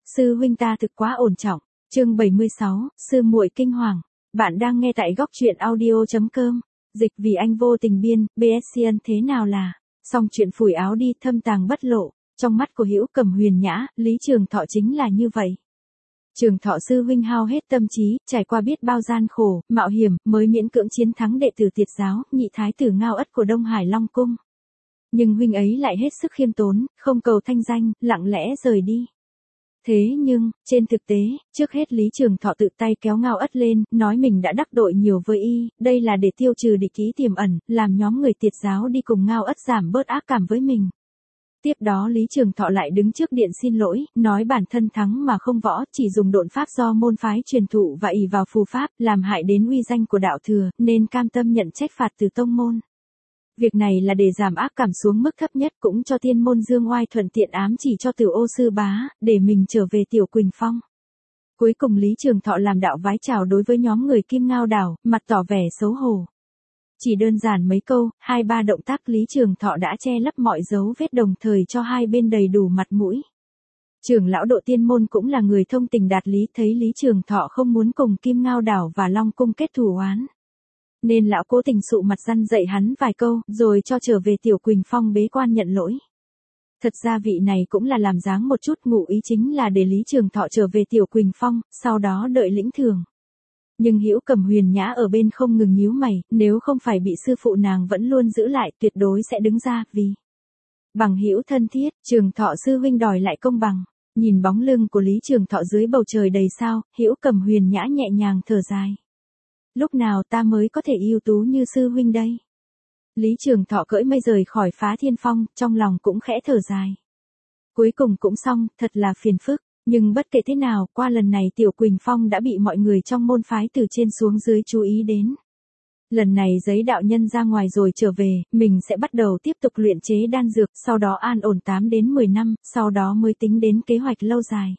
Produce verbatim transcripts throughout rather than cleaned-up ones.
Sư huynh ta thực quá ổn trọng. Chương bảy mươi sáu, sư muội kinh hoàng. Bạn đang nghe tại góc truyện audio chấm com. Dịch vì anh vô tình biên, bê ét xê en thế nào là. Xong chuyện phủi áo đi, thâm tàng bất lộ. Trong mắt của Hữu Cầm Huyền Nhã, Lý Trường Thọ chính là như vậy. Trường Thọ sư huynh hao hết tâm trí, trải qua biết bao gian khổ, mạo hiểm, mới miễn cưỡng chiến thắng đệ tử Tiệt giáo, nhị thái tử Ngao Ất của Đông Hải Long Cung. Nhưng huynh ấy lại hết sức khiêm tốn, không cầu thanh danh, lặng lẽ rời đi. Thế nhưng, trên thực tế, trước hết Lý Trường Thọ tự tay kéo Ngao Ất lên, nói mình đã đắc tội nhiều với y, đây là để tiêu trừ địch ý tiềm ẩn, làm nhóm người Tiệt giáo đi cùng Ngao Ất giảm bớt ác cảm với mình. Tiếp đó Lý Trường Thọ lại đứng trước điện xin lỗi, nói bản thân thắng mà không võ, chỉ dùng độn pháp do môn phái truyền thụ và ỷ vào phù pháp, làm hại đến uy danh của đạo thừa, nên cam tâm nhận trách phạt từ tông môn. Việc này là để giảm ác cảm xuống mức thấp nhất, cũng cho tiên môn dương oai, thuận tiện ám chỉ cho Tử Ô sư bá, để mình trở về Tiểu Quỳnh Phong. Cuối cùng Lý Trường Thọ làm đạo vái chào đối với nhóm người Kim Ngao Đảo, mặt tỏ vẻ xấu hổ. Chỉ đơn giản mấy câu, hai ba động tác Lý Trường Thọ đã che lấp mọi dấu vết, đồng thời cho hai bên đầy đủ mặt mũi. Trưởng lão Độ tiên môn cũng là người thông tình đạt lý, thấy Lý Trường Thọ không muốn cùng Kim Ngao Đảo và Long Cung kết thù oán, nên lão cố tình sụ mặt răn dạy hắn vài câu, rồi cho trở về Tiểu Quỳnh Phong bế quan nhận lỗi. Thật ra vị này cũng là làm dáng một chút, ngụ ý chính là để Lý Trường Thọ trở về Tiểu Quỳnh Phong, sau đó đợi lĩnh thưởng. Nhưng Hữu Cầm Huyền Nhã ở bên không ngừng nhíu mày, nếu không phải bị sư phụ nàng vẫn luôn giữ lại, tuyệt đối sẽ đứng ra, vì bằng hữu thân thiết, Trường Thọ sư huynh đòi lại công bằng. Nhìn bóng lưng của Lý Trường Thọ dưới bầu trời đầy sao, Hữu Cầm Huyền Nhã nhẹ nhàng thở dài. Lúc nào ta mới có thể ưu tú như sư huynh đây? Lý Trường Thọ cưỡi mây rời khỏi Phá Thiên Phong, trong lòng cũng khẽ thở dài. Cuối cùng cũng xong, thật là phiền phức. Nhưng bất kể thế nào, qua lần này Tiểu Quỳnh Phong đã bị mọi người trong môn phái từ trên xuống dưới chú ý đến. Lần này giấy đạo nhân ra ngoài rồi trở về, mình sẽ bắt đầu tiếp tục luyện chế đan dược, sau đó an ổn tám đến mười năm, sau đó mới tính đến kế hoạch lâu dài.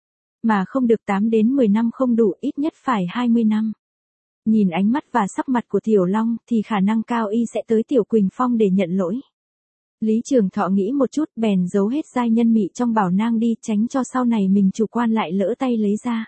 Mà không được tám đến mười năm không đủ, ít nhất phải hai mươi năm. Nhìn ánh mắt và sắc mặt của Tiểu Long thì khả năng cao y sẽ tới Tiểu Quỳnh Phong để nhận lỗi. Lý Trường Thọ nghĩ một chút, bèn giấu hết giai nhân mị trong bảo nang đi, tránh cho sau này mình chủ quan lại lỡ tay lấy ra.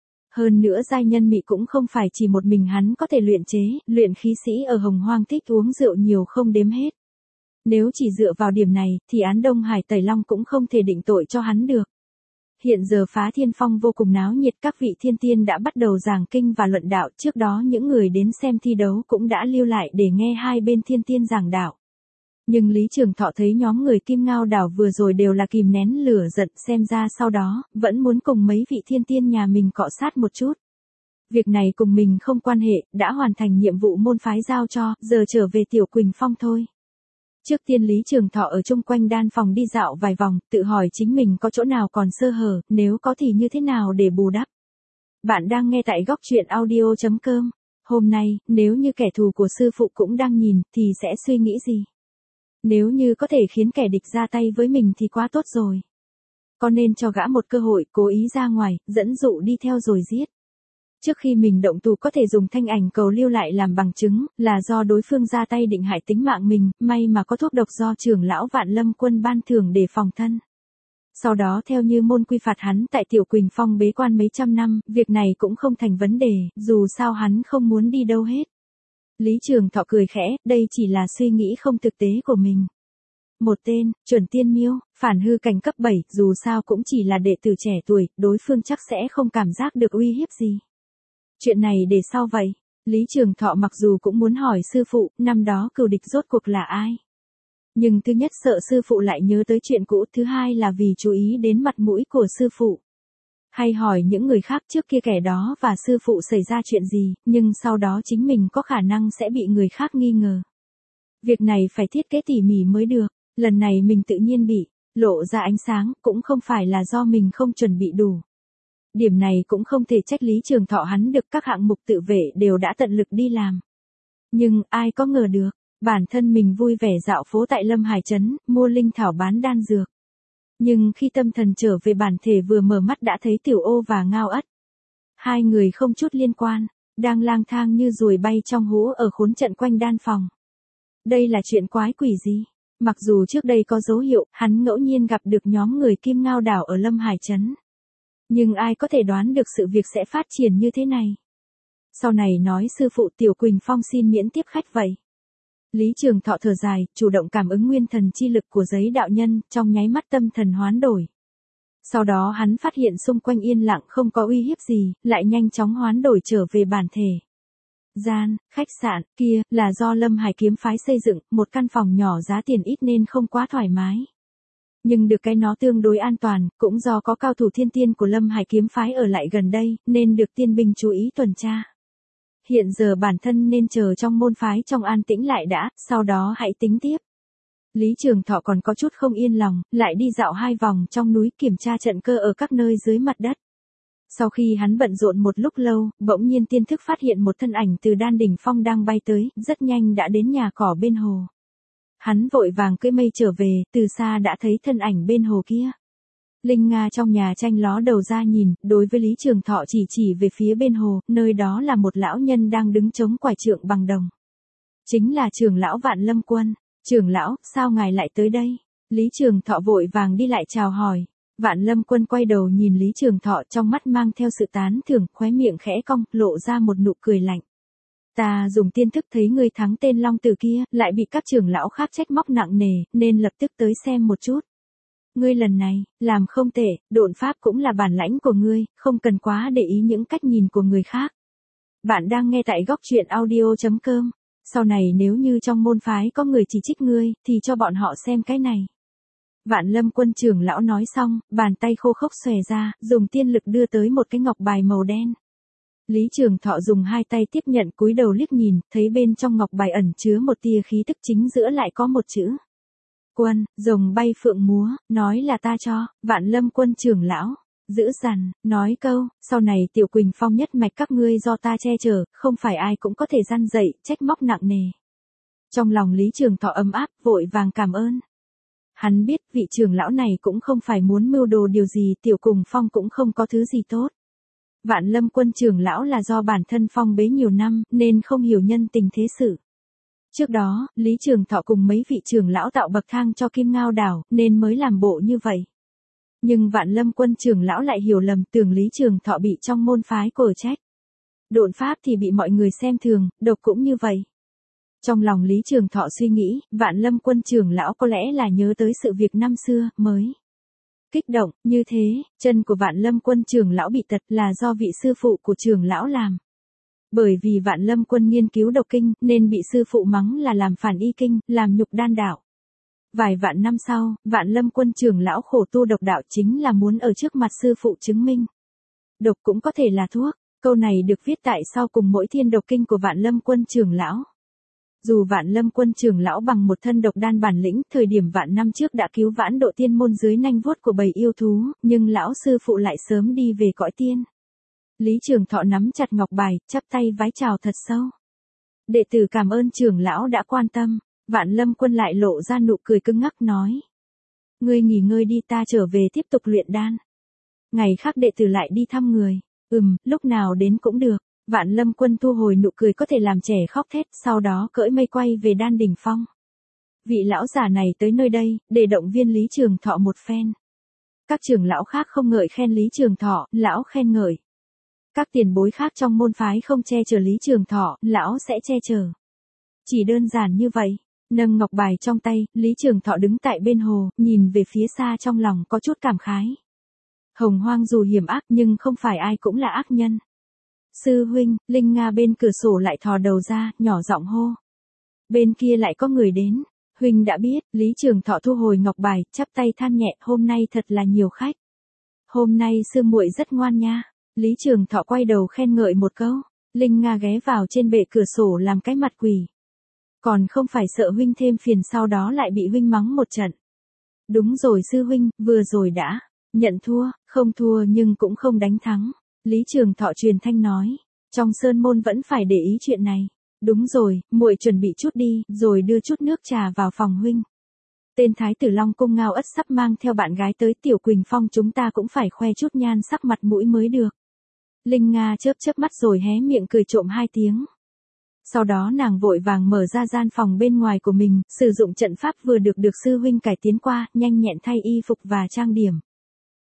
Hơn nữa giai nhân mị cũng không phải chỉ một mình hắn có thể luyện chế, luyện khí sĩ ở Hồng Hoang thích uống rượu nhiều không đếm hết. Nếu chỉ dựa vào điểm này, thì án Đông Hải Tẩy Long cũng không thể định tội cho hắn được. Hiện giờ Phá Thiên Phong vô cùng náo nhiệt, các vị thiên tiên đã bắt đầu giảng kinh và luận đạo, trước đó những người đến xem thi đấu cũng đã lưu lại để nghe hai bên thiên tiên giảng đạo. Nhưng Lý Trường Thọ thấy nhóm người Kim Ngao Đảo vừa rồi đều là kìm nén lửa giận, xem ra sau đó, vẫn muốn cùng mấy vị thiên tiên nhà mình cọ sát một chút. Việc này cùng mình không quan hệ, đã hoàn thành nhiệm vụ môn phái giao cho, giờ trở về Tiểu Quỳnh Phong thôi. Trước tiên Lý Trường Thọ ở chung quanh đan phòng đi dạo vài vòng, tự hỏi chính mình có chỗ nào còn sơ hở, nếu có thì như thế nào để bù đắp. Bạn đang nghe tại góc truyện audio chấm com. Hôm nay, nếu như kẻ thù của sư phụ cũng đang nhìn, thì sẽ suy nghĩ gì? Nếu như có thể khiến kẻ địch ra tay với mình thì quá tốt rồi. Có nên cho gã một cơ hội, cố ý ra ngoài, dẫn dụ đi theo rồi giết. Trước khi mình động thủ có thể dùng thanh ảnh cầu lưu lại làm bằng chứng, là do đối phương ra tay định hại tính mạng mình, may mà có thuốc độc do trưởng lão Vạn Lâm Quân ban thưởng để phòng thân. Sau đó theo như môn quy phạt hắn tại Tiểu Quỳnh Phong bế quan mấy trăm năm, việc này cũng không thành vấn đề, dù sao hắn không muốn đi đâu hết. Lý Trường Thọ cười khẽ, đây chỉ là suy nghĩ không thực tế của mình. Một tên, chuẩn tiên miêu, phản hư cảnh cấp bảy, dù sao cũng chỉ là đệ tử trẻ tuổi, đối phương chắc sẽ không cảm giác được uy hiếp gì. Chuyện này để sau vậy. Lý Trường Thọ mặc dù cũng muốn hỏi sư phụ, năm đó cừu địch rốt cuộc là ai. Nhưng thứ nhất sợ sư phụ lại nhớ tới chuyện cũ, thứ hai là vì chú ý đến mặt mũi của sư phụ. Hay hỏi những người khác trước kia kẻ đó và sư phụ xảy ra chuyện gì, nhưng sau đó chính mình có khả năng sẽ bị người khác nghi ngờ. Việc này phải thiết kế tỉ mỉ mới được, lần này mình tự nhiên bị lộ ra ánh sáng, cũng không phải là do mình không chuẩn bị đủ. Điểm này cũng không thể trách Lý Trường Thọ, hắn được các hạng mục tự vệ đều đã tận lực đi làm. Nhưng ai có ngờ được, bản thân mình vui vẻ dạo phố tại Lâm Hải Trấn, mua linh thảo bán đan dược. Nhưng khi tâm thần trở về bản thể vừa mở mắt đã thấy Tiểu Ô và Ngao Ất. Hai người không chút liên quan, đang lang thang như ruồi bay trong hũ ở khốn trận quanh đan phòng. Đây là chuyện quái quỷ gì? Mặc dù trước đây có dấu hiệu, hắn ngẫu nhiên gặp được nhóm người Kim Ngao Đảo ở Lâm Hải Trấn. Nhưng ai có thể đoán được sự việc sẽ phát triển như thế này. Sau này nói sư phụ Tiểu Quỳnh Phong xin miễn tiếp khách vậy. Lý Trường Thọ thở dài, chủ động cảm ứng nguyên thần chi lực của giấy đạo nhân, trong nháy mắt tâm thần hoán đổi. Sau đó hắn phát hiện xung quanh yên lặng không có uy hiếp gì, lại nhanh chóng hoán đổi trở về bản thể. Gian, khách sạn, kia, là do Lâm Hải kiếm phái xây dựng, một căn phòng nhỏ giá tiền ít nên không quá thoải mái. Nhưng được cái nó tương đối an toàn, cũng do có cao thủ thiên tiên của Lâm Hải kiếm phái ở lại gần đây, nên được tiên binh chú ý tuần tra. Hiện giờ bản thân nên chờ trong môn phái trong an tĩnh lại đã, sau đó hãy tính tiếp. Lý Trường Thọ còn có chút không yên lòng, lại đi dạo hai vòng trong núi kiểm tra trận cơ ở các nơi dưới mặt đất. Sau khi hắn bận rộn một lúc lâu, bỗng nhiên tiên thức phát hiện một thân ảnh từ Đan Đỉnh Phong đang bay tới, rất nhanh đã đến nhà cỏ bên hồ. Hắn vội vàng cưỡi mây trở về, từ xa đã thấy thân ảnh bên hồ kia. Linh Nga trong nhà tranh ló đầu ra nhìn, đối với Lý Trường Thọ chỉ chỉ về phía bên hồ, nơi đó là một lão nhân đang đứng chống quải trượng bằng đồng. Chính là trưởng lão Vạn Lâm Quân. Trưởng lão, sao ngài lại tới đây? Lý Trường Thọ vội vàng đi lại chào hỏi. Vạn Lâm Quân quay đầu nhìn Lý Trường Thọ, trong mắt mang theo sự tán thưởng, khóe miệng khẽ cong, lộ ra một nụ cười lạnh. Ta dùng tiên thức thấy ngươi thắng tên Long Tử kia, lại bị các trưởng lão khác trách móc nặng nề, nên lập tức tới xem một chút. Ngươi lần này, làm không tệ, độn pháp cũng là bản lãnh của ngươi, không cần quá để ý những cách nhìn của người khác. Bạn đang nghe tại góc truyện audio chấm com. Sau này nếu như trong môn phái có người chỉ trích ngươi, thì cho bọn họ xem cái này. Vạn Lâm Quân trưởng lão nói xong, bàn tay khô khốc xòe ra, dùng tiên lực đưa tới một cái ngọc bài màu đen. Lý Trường Thọ dùng hai tay tiếp nhận, cúi đầu liếc nhìn, thấy bên trong ngọc bài ẩn chứa một tia khí tức, chính giữa lại có một chữ. Quân, rồng bay phượng múa, nói là ta cho. Vạn Lâm Quân trưởng lão giữ dằn, nói câu, sau này Tiểu Quỳnh Phong nhất mạch các ngươi do ta che chở, không phải ai cũng có thể gian dậy, trách móc nặng nề. Trong lòng Lý Trường Thọ ấm áp, vội vàng cảm ơn. Hắn biết vị trưởng lão này cũng không phải muốn mưu đồ điều gì, Tiểu Quỳnh Phong cũng không có thứ gì tốt. Vạn Lâm Quân trưởng lão là do bản thân phong bế nhiều năm, nên không hiểu nhân tình thế sự. Trước đó, Lý Trường Thọ cùng mấy vị trưởng lão tạo bậc thang cho Kim Ngao Đảo, nên mới làm bộ như vậy. Nhưng Vạn Lâm Quân trưởng lão lại hiểu lầm, tưởng Lý Trường Thọ bị trong môn phái cổ trách. Độn pháp thì bị mọi người xem thường, độc cũng như vậy. Trong lòng Lý Trường Thọ suy nghĩ, Vạn Lâm Quân trưởng lão có lẽ là nhớ tới sự việc năm xưa, mới kích động, như thế, chân của Vạn Lâm Quân trưởng lão bị tật là do vị sư phụ của trưởng lão làm. Bởi vì Vạn Lâm Quân nghiên cứu độc kinh, nên bị sư phụ mắng là làm phản y kinh, làm nhục đan đạo. Vài vạn năm sau, Vạn Lâm Quân trưởng lão khổ tu độc đạo chính là muốn ở trước mặt sư phụ chứng minh. Độc cũng có thể là thuốc, câu này được viết tại sau cùng mỗi thiên độc kinh của Vạn Lâm Quân trưởng lão. Dù Vạn Lâm Quân trưởng lão bằng một thân độc đan bản lĩnh, thời điểm vạn năm trước đã cứu vãn độ tiên môn dưới nanh vuốt của bầy yêu thú, nhưng lão sư phụ lại sớm đi về cõi tiên. Lý Trường Thọ nắm chặt ngọc bài, chắp tay vái chào thật sâu. Đệ tử cảm ơn trưởng lão đã quan tâm. Vạn Lâm Quân lại lộ ra nụ cười cứng ngắc nói. Ngươi nghỉ ngơi đi, ta trở về tiếp tục luyện đan. Ngày khác đệ tử lại đi thăm người. Ừm, lúc nào đến cũng được. Vạn Lâm Quân thu hồi nụ cười có thể làm trẻ khóc thét, sau đó cưỡi mây quay về Đan Đỉnh Phong. Vị lão già này tới nơi đây, để động viên Lý Trường Thọ một phen. Các trưởng lão khác không ngợi khen Lý Trường Thọ, lão khen ngợi. Các tiền bối khác trong môn phái không che chở Lý Trường Thọ, lão sẽ che chở. Chỉ đơn giản như vậy. Nâng ngọc bài trong tay, Lý Trường Thọ đứng tại bên hồ, nhìn về phía xa trong lòng có chút cảm khái. Hồng Hoang dù hiểm ác nhưng không phải ai cũng là ác nhân. Sư huynh, Linh Nga bên cửa sổ lại thò đầu ra, nhỏ giọng hô. Bên kia lại có người đến. Huynh đã biết, Lý Trường Thọ thu hồi ngọc bài, chắp tay than nhẹ, hôm nay thật là nhiều khách. Hôm nay sư muội rất ngoan nha. Lý Trường Thọ quay đầu khen ngợi một câu. Linh Nga ghé vào trên bệ cửa sổ làm cái mặt quỷ. Còn không phải sợ huynh thêm phiền sau đó lại bị huynh mắng một trận. Đúng rồi sư huynh, vừa rồi đã nhận thua, không thua nhưng cũng không đánh thắng. Lý Trường Thọ truyền thanh nói, trong sơn môn vẫn phải để ý chuyện này. Đúng rồi, muội chuẩn bị chút đi, rồi đưa chút nước trà vào phòng huynh. Tên thái tử Long Cung Ngao Ất sắp mang theo bạn gái tới Tiểu Quỳnh Phong, chúng ta cũng phải khoe chút nhan sắc mặt mũi mới được. Linh Nga chớp chớp mắt rồi hé miệng cười trộm hai tiếng. Sau đó nàng vội vàng mở ra gian phòng bên ngoài của mình, sử dụng trận pháp vừa được được sư huynh cải tiến qua, nhanh nhẹn thay y phục và trang điểm.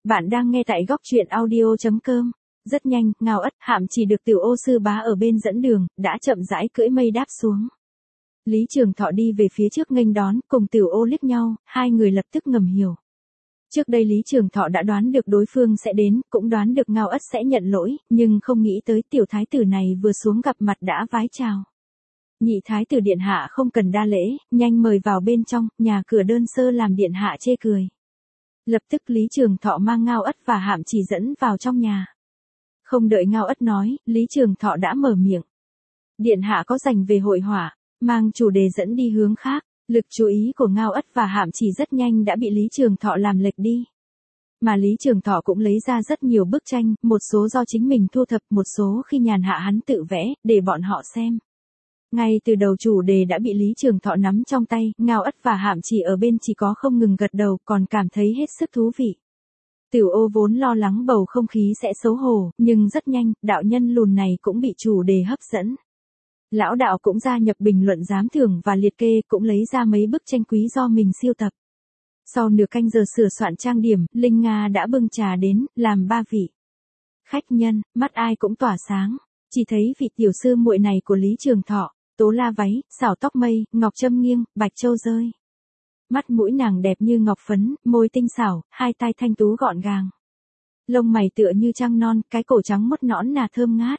Bạn đang nghe tại góc truyện audio chấm com. Rất nhanh, Ngao Ất, Hạm Chỉ được Tiểu Ô sư bá ở bên dẫn đường, đã chậm rãi cưỡi mây đáp xuống. Lý Trường Thọ đi về phía trước nghênh đón, cùng Tiểu Ô liếc nhau, hai người lập tức ngầm hiểu. Trước đây Lý Trường Thọ đã đoán được đối phương sẽ đến, cũng đoán được Ngao Ất sẽ nhận lỗi, nhưng không nghĩ tới tiểu thái tử này vừa xuống gặp mặt đã vái chào. Nhị thái tử điện hạ không cần đa lễ, nhanh mời vào bên trong, nhà cửa đơn sơ làm điện hạ chê cười. Lập tức Lý Trường Thọ mang Ngao Ất và Hạm Chỉ dẫn vào trong nhà. Không đợi Ngao Ất nói, Lý Trường Thọ đã mở miệng. Điện hạ có dành về hội họa, mang chủ đề dẫn đi hướng khác. Lực chú ý của Ngao Ất và Hạm Chỉ rất nhanh đã bị Lý Trường Thọ làm lệch đi. Mà Lý Trường Thọ cũng lấy ra rất nhiều bức tranh, một số do chính mình thu thập, một số khi nhàn hạ hắn tự vẽ, để bọn họ xem. Ngay từ đầu chủ đề đã bị Lý Trường Thọ nắm trong tay, Ngao Ất và Hạm Chỉ ở bên chỉ có không ngừng gật đầu, còn cảm thấy hết sức thú vị. Tiểu Ô vốn lo lắng bầu không khí sẽ xấu hổ, nhưng rất nhanh, đạo nhân lùn này cũng bị chủ đề hấp dẫn. Lão đạo cũng gia nhập bình luận giám thưởng và liệt kê, cũng lấy ra mấy bức tranh quý do mình siêu tập. Sau nửa canh giờ sửa soạn trang điểm, Linh Nga đã bưng trà đến, làm ba vị khách nhân, mắt ai cũng tỏa sáng. Chỉ thấy vị tiểu sư muội này của Lý Trường Thọ, tố la váy, xảo tóc mây, ngọc châm nghiêng, bạch châu rơi. Mắt mũi nàng đẹp như ngọc phấn, môi tinh xảo, hai tai thanh tú gọn gàng. Lông mày tựa như trăng non, cái cổ trắng mốt nõn nà thơm ngát.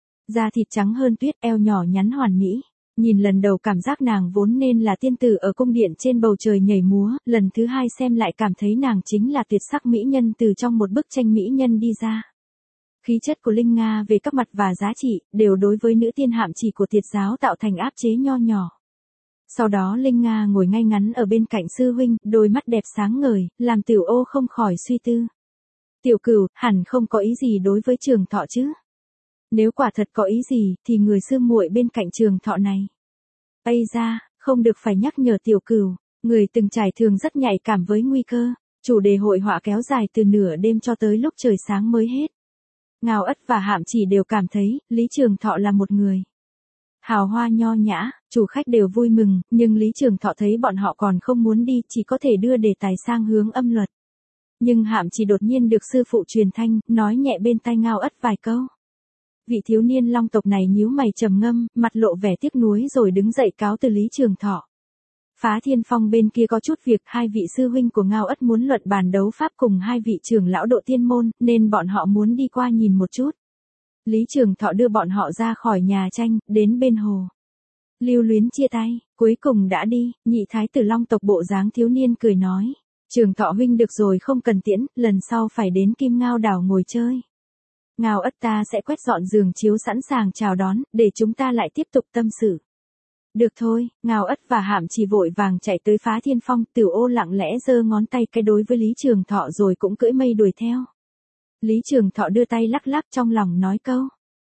Da thịt trắng hơn tuyết, eo nhỏ nhắn hoàn mỹ. Nhìn lần đầu cảm giác nàng vốn nên là tiên tử ở cung điện trên bầu trời nhảy múa, lần thứ hai xem lại cảm thấy nàng chính là tuyệt sắc mỹ nhân từ trong một bức tranh mỹ nhân đi ra. Khí chất của Linh Nga về các mặt và giá trị, đều đối với nữ tiên Hạm Chỉ của Tiệt giáo tạo thành áp chế nho nhỏ. Sau đó Linh Nga ngồi ngay ngắn ở bên cạnh sư huynh, đôi mắt đẹp sáng ngời, làm Tiểu Ô không khỏi suy tư. Tiểu Cửu, hẳn không có ý gì đối với Trường Thọ chứ? Nếu quả thật có ý gì, thì người sư muội bên cạnh Trường Thọ này. Ây ra, không được phải nhắc nhở Tiểu Cửu, người từng trải thường rất nhạy cảm với nguy cơ. Chủ đề hội họa kéo dài từ nửa đêm cho tới lúc trời sáng mới hết. Ngao Ất và Hạm Chỉ đều cảm thấy, Lý Trường Thọ là một người hào hoa nho nhã, chủ khách đều vui mừng, nhưng Lý Trường Thọ thấy bọn họ còn không muốn đi, chỉ có thể đưa đề tài sang hướng âm luật. Nhưng Hạm Chỉ đột nhiên được sư phụ truyền thanh, nói nhẹ bên tai Ngao Ất vài câu. Vị thiếu niên long tộc này nhíu mày trầm ngâm, mặt lộ vẻ tiếc nuối rồi đứng dậy cáo từ Lý Trường Thọ. Phá Thiên Phong bên kia có chút việc, hai vị sư huynh của Ngao Ất muốn luận bàn đấu pháp cùng hai vị trưởng lão độ tiên môn, nên bọn họ muốn đi qua nhìn một chút. Lý Trường Thọ đưa bọn họ ra khỏi nhà tranh, đến bên hồ. Lưu luyến chia tay, cuối cùng đã đi, nhị thái tử long tộc bộ dáng thiếu niên cười nói. Trường Thọ huynh được rồi, không cần tiễn, lần sau phải đến Kim Ngao đảo ngồi chơi. Ngao Ất ta sẽ quét dọn giường chiếu sẵn sàng chào đón, để chúng ta lại tiếp tục tâm sự. Được thôi, Ngao Ất và Hạm Chỉ vội vàng chạy tới Phá Thiên Phong, Tiểu Ô lặng lẽ giơ ngón tay cái đối với Lý Trường Thọ rồi cũng cưỡi mây đuổi theo. Lý Trường Thọ đưa tay lắc lắc trong lòng nói câu.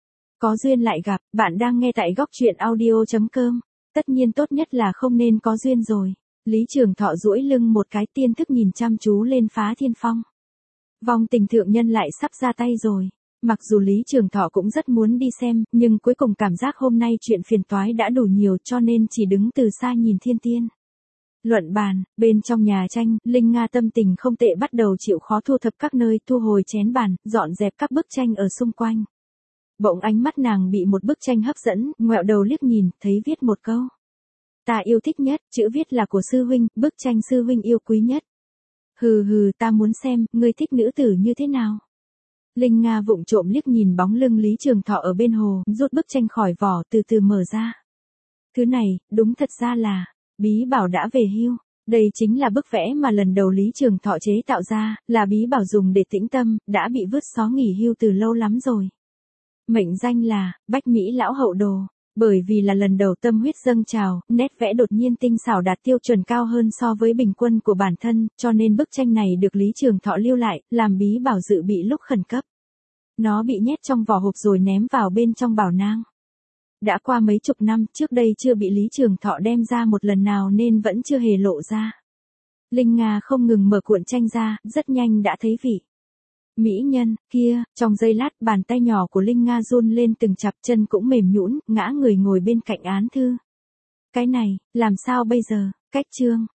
Có duyên lại gặp, bạn đang nghe tại góc truyện audio chấm com. Tất nhiên tốt nhất là không nên có duyên rồi. Lý Trường Thọ duỗi lưng một cái, tiên thức nhìn chăm chú lên Phá Thiên Phong. Vong tình thượng nhân lại sắp ra tay rồi. Mặc dù Lý Trường Thọ cũng rất muốn đi xem, nhưng cuối cùng cảm giác hôm nay chuyện phiền toái đã đủ nhiều cho nên chỉ đứng từ xa nhìn thiên tiên. Luận bàn, bên trong nhà tranh, Linh Nga tâm tình không tệ bắt đầu chịu khó thu thập các nơi, thu hồi chén bàn, dọn dẹp các bức tranh ở xung quanh. Bỗng ánh mắt nàng bị một bức tranh hấp dẫn, ngoẹo đầu liếc nhìn, thấy viết một câu. Ta yêu thích nhất, chữ viết là của sư huynh, bức tranh sư huynh yêu quý nhất. Hừ hừ, ta muốn xem, ngươi thích nữ tử như thế nào? Linh Nga vụng trộm liếc nhìn bóng lưng Lý Trường Thọ ở bên hồ, rút bức tranh khỏi vỏ từ từ mở ra. Thứ này, đúng thật ra là, bí bảo đã về hưu. Đây chính là bức vẽ mà lần đầu Lý Trường Thọ chế tạo ra, là bí bảo dùng để tĩnh tâm, đã bị vứt xó nghỉ hưu từ lâu lắm rồi. Mệnh danh là, Bách Mỹ Lão Hậu Đồ. Bởi vì là lần đầu tâm huyết dâng trào, nét vẽ đột nhiên tinh xảo đạt tiêu chuẩn cao hơn so với bình quân của bản thân, cho nên bức tranh này được Lý Trường Thọ lưu lại, làm bí bảo dự bị lúc khẩn cấp. Nó bị nhét trong vỏ hộp rồi ném vào bên trong bảo nang. Đã qua mấy chục năm, trước đây chưa bị Lý Trường Thọ đem ra một lần nào nên vẫn chưa hề lộ ra. Linh Nga không ngừng mở cuộn tranh ra, rất nhanh đã thấy vị mỹ nhân kia, trong giây lát bàn tay nhỏ của Linh Nga run lên từng chặp, chân cũng mềm nhũn, ngã người ngồi bên cạnh án thư. Cái này, làm sao bây giờ? Cách chương,